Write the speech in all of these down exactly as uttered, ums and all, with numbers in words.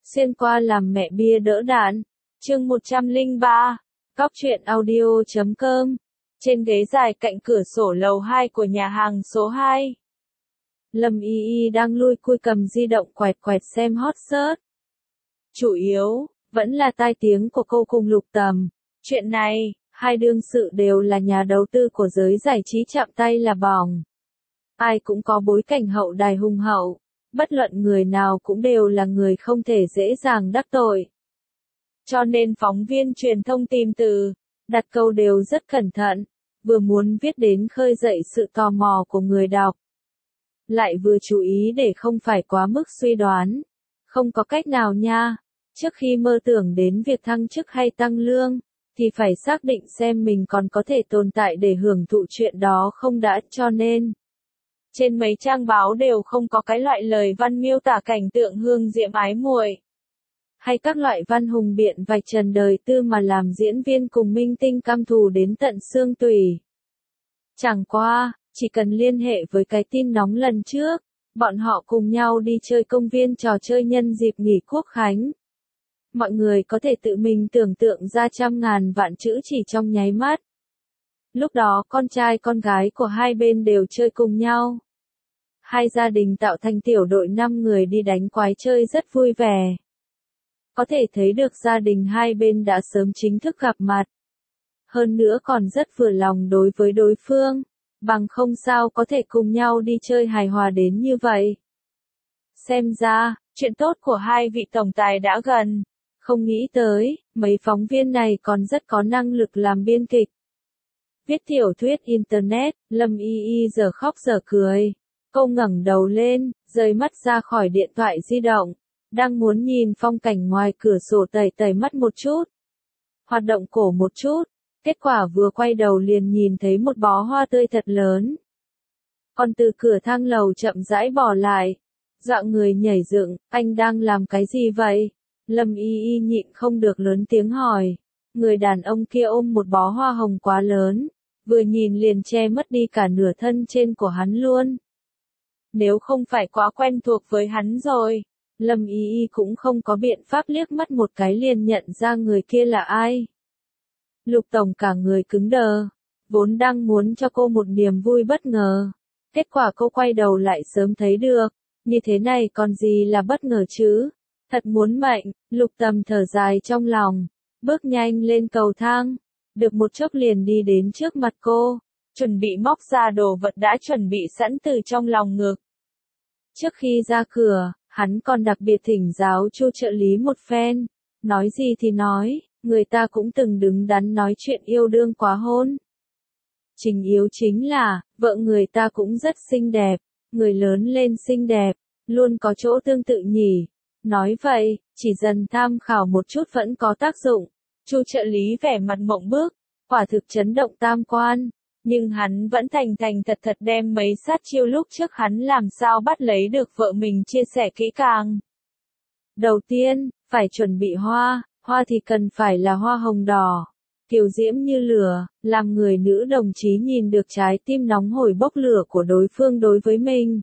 Xuyên qua làm mẹ bia đỡ đạn. Chương một trăm lẻ ba. Cóc truyện audio chấm com. Trên ghế dài cạnh cửa sổ lầu hai của nhà hàng số hai. Lâm Y Y đang lui cui cầm di động quẹt quẹt xem hot search. Chủ yếu, vẫn là tai tiếng của cô cùng Lục Tầm. Chuyện này, hai đương sự đều là nhà đầu tư của giới giải trí chạm tay là bỏng. Ai cũng có bối cảnh hậu đài hùng hậu. Bất luận người nào cũng đều là người không thể dễ dàng đắc tội. Cho nên phóng viên truyền thông tìm từ, đặt câu đều rất cẩn thận, vừa muốn viết đến khơi dậy sự tò mò của người đọc. Lại vừa chú ý để không phải quá mức suy đoán. Không có cách nào nha, trước khi mơ tưởng đến việc thăng chức hay tăng lương, thì phải xác định xem mình còn có thể tồn tại để hưởng thụ chuyện đó không đã, cho nên. Trên mấy trang báo đều không có cái loại lời văn miêu tả cảnh tượng hương diễm ái muội, hay các loại văn hùng biện vạch trần đời tư mà làm diễn viên cùng minh tinh căm thù đến tận xương tủy. Chẳng qua, chỉ cần liên hệ với cái tin nóng lần trước, bọn họ cùng nhau đi chơi công viên trò chơi nhân dịp nghỉ Quốc khánh. Mọi người có thể tự mình tưởng tượng ra trăm ngàn vạn chữ chỉ trong nháy mắt. Lúc đó con trai con gái của hai bên đều chơi cùng nhau. Hai gia đình tạo thành tiểu đội năm người đi đánh quái chơi rất vui vẻ. Có thể thấy được gia đình hai bên đã sớm chính thức gặp mặt. Hơn nữa còn rất vừa lòng đối với đối phương, bằng không sao có thể cùng nhau đi chơi hài hòa đến như vậy. Xem ra, chuyện tốt của hai vị tổng tài đã gần. Không nghĩ tới, mấy phóng viên này còn rất có năng lực làm biên kịch. Viết tiểu thuyết Internet, Lâm Y Y giờ khóc giờ cười. Cô ngẩng đầu lên, rời mắt ra khỏi điện thoại di động, đang muốn nhìn phong cảnh ngoài cửa sổ tẩy tẩy mắt một chút. Hoạt động cổ một chút, kết quả vừa quay đầu liền nhìn thấy một bó hoa tươi thật lớn. Còn từ cửa thang lầu chậm rãi bỏ lại, dọa người nhảy dựng, anh đang làm cái gì vậy? Lâm Y Y nhịn không được lớn tiếng hỏi. Người đàn ông kia ôm một bó hoa hồng quá lớn, vừa nhìn liền che mất đi cả nửa thân trên của hắn luôn. Nếu không phải quá quen thuộc với hắn rồi, Lâm Y Y cũng không có biện pháp liếc mắt một cái liền nhận ra người kia là ai. Lục Tổng cả người cứng đờ, vốn đang muốn cho cô một niềm vui bất ngờ. Kết quả cô quay đầu lại sớm thấy được, như thế này còn gì là bất ngờ chứ. Thật muốn mệnh, Lục Tầm thở dài trong lòng, bước nhanh lên cầu thang, được một chốc liền đi đến trước mặt cô, chuẩn bị móc ra đồ vật đã chuẩn bị sẵn từ trong lòng ngực. Trước khi ra cửa, hắn còn đặc biệt thỉnh giáo Chu trợ lý một phen, nói gì thì nói, người ta cũng từng đứng đắn nói chuyện yêu đương quá hôn. Chính yếu chính là, vợ người ta cũng rất xinh đẹp, người lớn lên xinh đẹp, luôn có chỗ tương tự nhỉ. Nói vậy, chỉ dần tham khảo một chút vẫn có tác dụng. Chu trợ lý vẻ mặt mộng bức, quả thực chấn động tam quan. Nhưng hắn vẫn thành thành thật thật đem mấy sát chiêu lúc trước hắn làm sao bắt lấy được vợ mình chia sẻ kỹ càng. Đầu tiên, phải chuẩn bị hoa, hoa thì cần phải là hoa hồng đỏ, kiều diễm như lửa, làm người nữ đồng chí nhìn được trái tim nóng hổi bốc lửa của đối phương đối với mình.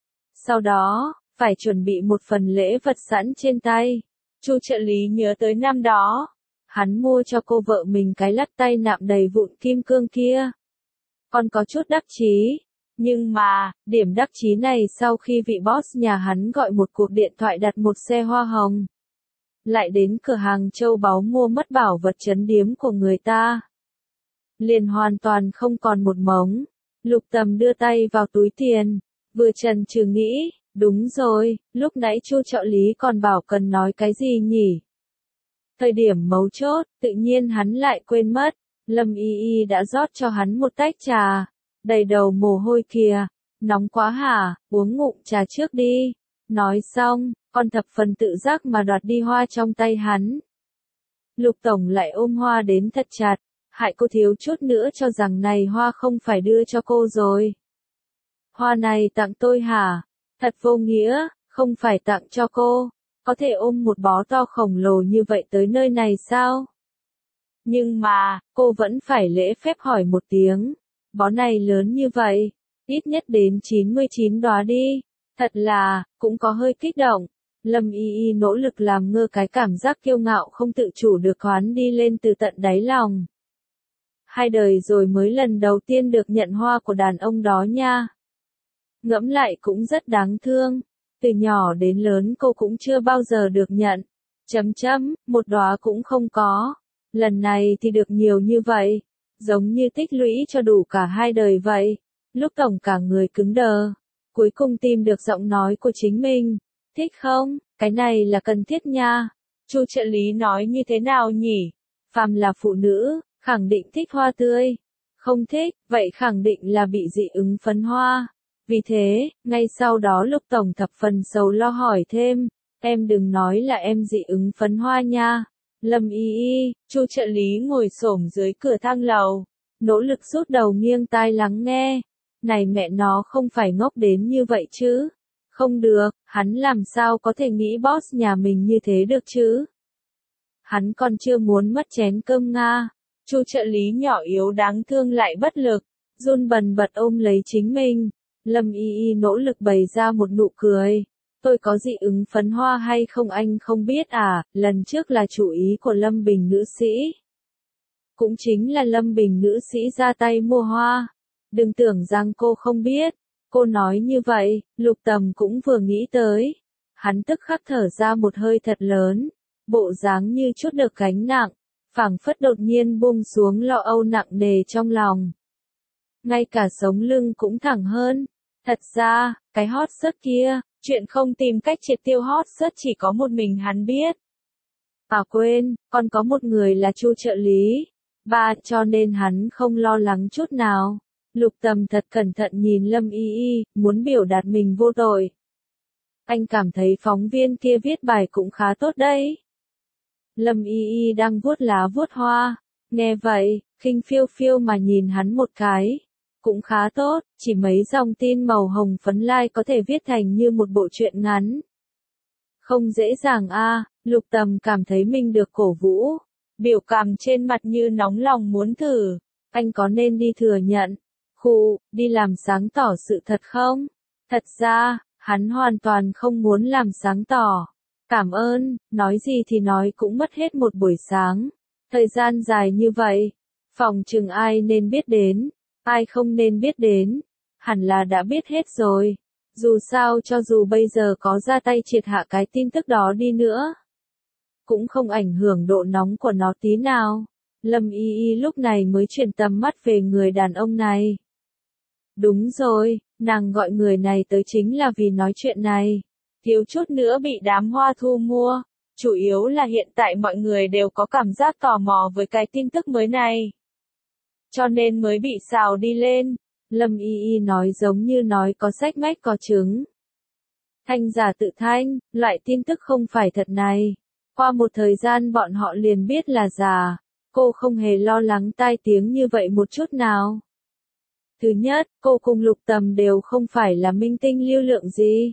Sau đó, phải chuẩn bị một phần lễ vật sẵn trên tay. Chu trợ lý nhớ tới năm đó, hắn mua cho cô vợ mình cái lắc tay nạm đầy vụn kim cương kia. Còn có chút đắc chí, nhưng mà, điểm đắc chí này sau khi vị boss nhà hắn gọi một cuộc điện thoại đặt một xe hoa hồng. Lại đến cửa hàng châu báu mua mất bảo vật trấn điếm của người ta. Liền hoàn toàn không còn một mống. Lục Tầm đưa tay vào túi tiền, vừa chần chừ nghĩ, đúng rồi, lúc nãy Chu trợ lý còn bảo cần nói cái gì nhỉ? Thời điểm mấu chốt, tự nhiên hắn lại quên mất. Lâm Y Y đã rót cho hắn một tách trà, đầy đầu mồ hôi kìa, nóng quá hả, uống ngụm trà trước đi. Nói xong, còn thập phần tự giác mà đoạt đi hoa trong tay hắn. Lục Tổng lại ôm hoa đến thật chặt, hại cô thiếu chút nữa cho rằng này hoa không phải đưa cho cô rồi. Hoa này tặng tôi hả? Thật vô nghĩa, không phải tặng cho cô, có thể ôm một bó to khổng lồ như vậy tới nơi này sao? Nhưng mà, cô vẫn phải lễ phép hỏi một tiếng, bó này lớn như vậy, ít nhất đến chín mươi chín đóa đi, thật là, cũng có hơi kích động. Lâm Y Y nỗ lực làm ngơ cái cảm giác kiêu ngạo không tự chủ được thoáng đi lên từ tận đáy lòng. Hai đời rồi mới lần đầu tiên được nhận hoa của đàn ông đó nha. Ngẫm lại cũng rất đáng thương. Từ nhỏ đến lớn cô cũng chưa bao giờ được nhận. Chấm chấm, một đóa cũng không có. Lần này thì được nhiều như vậy. Giống như tích lũy cho đủ cả hai đời vậy. Lúc Tổng cả người cứng đờ. Cuối cùng tìm được giọng nói của chính mình. Thích không? Cái này là cần thiết nha. Chu trợ lý nói như thế nào nhỉ? Phàm là phụ nữ, khẳng định thích hoa tươi. Không thích, vậy khẳng định là bị dị ứng phấn hoa. Vì thế, ngay sau đó Lục Tổng thập phần sầu lo hỏi thêm, em đừng nói là em dị ứng phấn hoa nha. Lâm Y Y, Chu trợ lý ngồi xổm dưới cửa thang lầu, nỗ lực rút đầu nghiêng tai lắng nghe. Này mẹ nó không phải ngốc đến như vậy chứ. Không được, hắn làm sao có thể nghĩ boss nhà mình như thế được chứ. Hắn còn chưa muốn mất chén cơm Nga. Chu trợ lý nhỏ yếu đáng thương lại bất lực, run bần bật ôm lấy chính mình. Lâm Y Y nỗ lực bày ra một nụ cười. Tôi có dị ứng phấn hoa hay không anh không biết à, lần trước là chủ ý của Lâm Bình nữ sĩ. Cũng chính là Lâm Bình nữ sĩ ra tay mua hoa. Đừng tưởng rằng cô không biết. Cô nói như vậy, Lục Tầm cũng vừa nghĩ tới. Hắn tức khắc thở ra một hơi thật lớn. Bộ dáng như chút được gánh nặng. Phảng phất đột nhiên buông xuống lo âu nặng nề trong lòng. Ngay cả sống lưng cũng thẳng hơn. Thật ra, cái hot search kia, chuyện không tìm cách triệt tiêu hot search chỉ có một mình hắn biết. À quên, còn có một người là Chu trợ lý. Ba, cho nên hắn không lo lắng chút nào. Lục Tầm thật cẩn thận nhìn Lâm Y Y, muốn biểu đạt mình vô tội. Anh cảm thấy phóng viên kia viết bài cũng khá tốt đấy. Lâm Y Y đang vuốt lá vuốt hoa. Nghe vậy, khinh phiêu phiêu mà nhìn hắn một cái. Cũng khá tốt, chỉ mấy dòng tin màu hồng phấn lai có thể viết thành như một bộ truyện ngắn. Không dễ dàng a, Lục Tầm cảm thấy mình được cổ vũ. Biểu cảm trên mặt như nóng lòng muốn thử. Anh có nên đi thừa nhận. Khụ, đi làm sáng tỏ sự thật không? Thật ra, hắn hoàn toàn không muốn làm sáng tỏ. Cảm ơn, nói gì thì nói cũng mất hết một buổi sáng. Thời gian dài như vậy, phòng chừng ai nên biết đến, ai không nên biết đến, hẳn là đã biết hết rồi. Dù sao cho dù bây giờ có ra tay triệt hạ cái tin tức đó đi nữa, cũng không ảnh hưởng độ nóng của nó tí nào. Lâm Y Y lúc này mới chuyển tầm mắt về người đàn ông này. Đúng rồi, nàng gọi người này tới chính là vì nói chuyện này. Thiếu chút nữa bị đám hoa thu mua. Chủ yếu là hiện tại mọi người đều có cảm giác tò mò với cái tin tức mới này. Cho nên mới bị xào đi lên. Lâm Y Y nói giống như nói có sách mách có chứng. Thanh giả tự thanh, loại tin tức không phải thật này. Qua một thời gian bọn họ liền biết là giả. Cô không hề lo lắng tai tiếng như vậy một chút nào. Thứ nhất, cô cùng Lục Tầm đều không phải là minh tinh lưu lượng gì.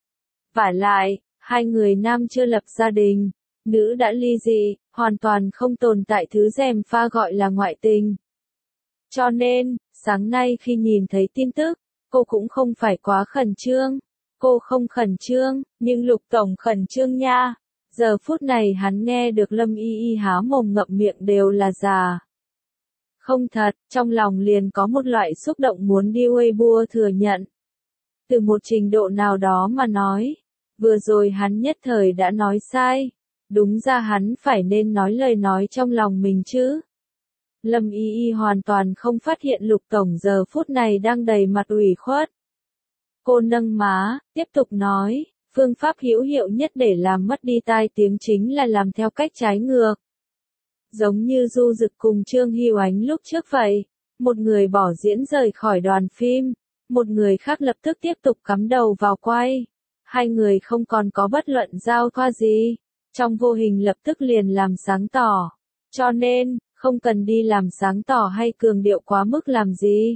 Vả lại, hai người nam chưa lập gia đình, nữ đã ly dị, hoàn toàn không tồn tại thứ gièm pha gọi là ngoại tình. Cho nên, sáng nay khi nhìn thấy tin tức, cô cũng không phải quá khẩn trương. Cô không khẩn trương, nhưng Lục Tổng khẩn trương nha. Giờ phút này hắn nghe được Lâm Y Y há mồm ngậm miệng đều là giả. Không thật, trong lòng liền có một loại xúc động muốn đi Weibo thừa nhận. Từ một trình độ nào đó mà nói, vừa rồi hắn nhất thời đã nói sai. Đúng ra hắn phải nên nói lời nói trong lòng mình chứ. Lâm Y Y hoàn toàn không phát hiện Lục Tổng giờ phút này đang đầy mặt ủy khuất. Cô nâng má, tiếp tục nói, phương pháp hữu hiệu nhất để làm mất đi tai tiếng chính là làm theo cách trái ngược. Giống như Du Dực cùng Trương Hữu Ánh lúc trước vậy, một người bỏ diễn rời khỏi đoàn phim, một người khác lập tức tiếp tục cắm đầu vào quay. Hai người không còn có bất luận giao thoa gì, trong vô hình lập tức liền làm sáng tỏ. Cho nên, không cần đi làm sáng tỏ hay cường điệu quá mức làm gì.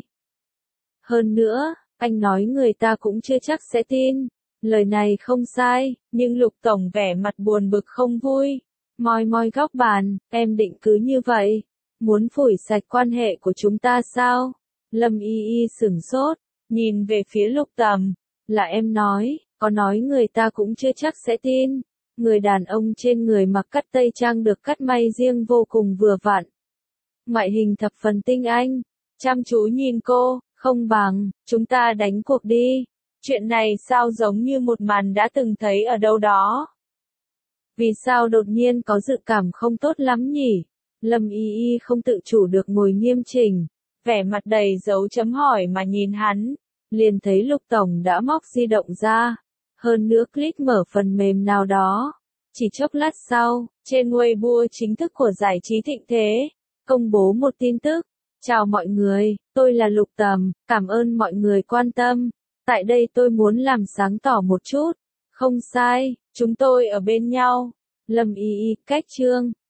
Hơn nữa, anh nói người ta cũng chưa chắc sẽ tin. Lời này không sai, nhưng Lục Tổng vẻ mặt buồn bực không vui. Moi moi góc bàn, em định cứ như vậy. Muốn phủi sạch quan hệ của chúng ta sao? Lâm Y Y sửng sốt, nhìn về phía Lục Tầm. Là em nói, có nói người ta cũng chưa chắc sẽ tin. Người đàn ông trên người mặc cắt tây trang được cắt may riêng vô cùng vừa vặn. Ngoại hình thập phần tinh anh. Chăm chú nhìn cô, không bằng, chúng ta đánh cuộc đi. Chuyện này sao giống như một màn đã từng thấy ở đâu đó. Vì sao đột nhiên có dự cảm không tốt lắm nhỉ? Lâm Y Y không tự chủ được ngồi nghiêm chỉnh, vẻ mặt đầy dấu chấm hỏi mà nhìn hắn, liền thấy Lục Tổng đã móc di động ra, hơn nữa click mở phần mềm nào đó. Chỉ chốc lát sau, trên Weibo chính thức của giải trí Thịnh Thế, công bố một tin tức. Chào mọi người, tôi là Lục Tầm, cảm ơn mọi người quan tâm. Tại đây tôi muốn làm sáng tỏ một chút. Không sai, chúng tôi ở bên nhau. Lâm Y Y, cách chương.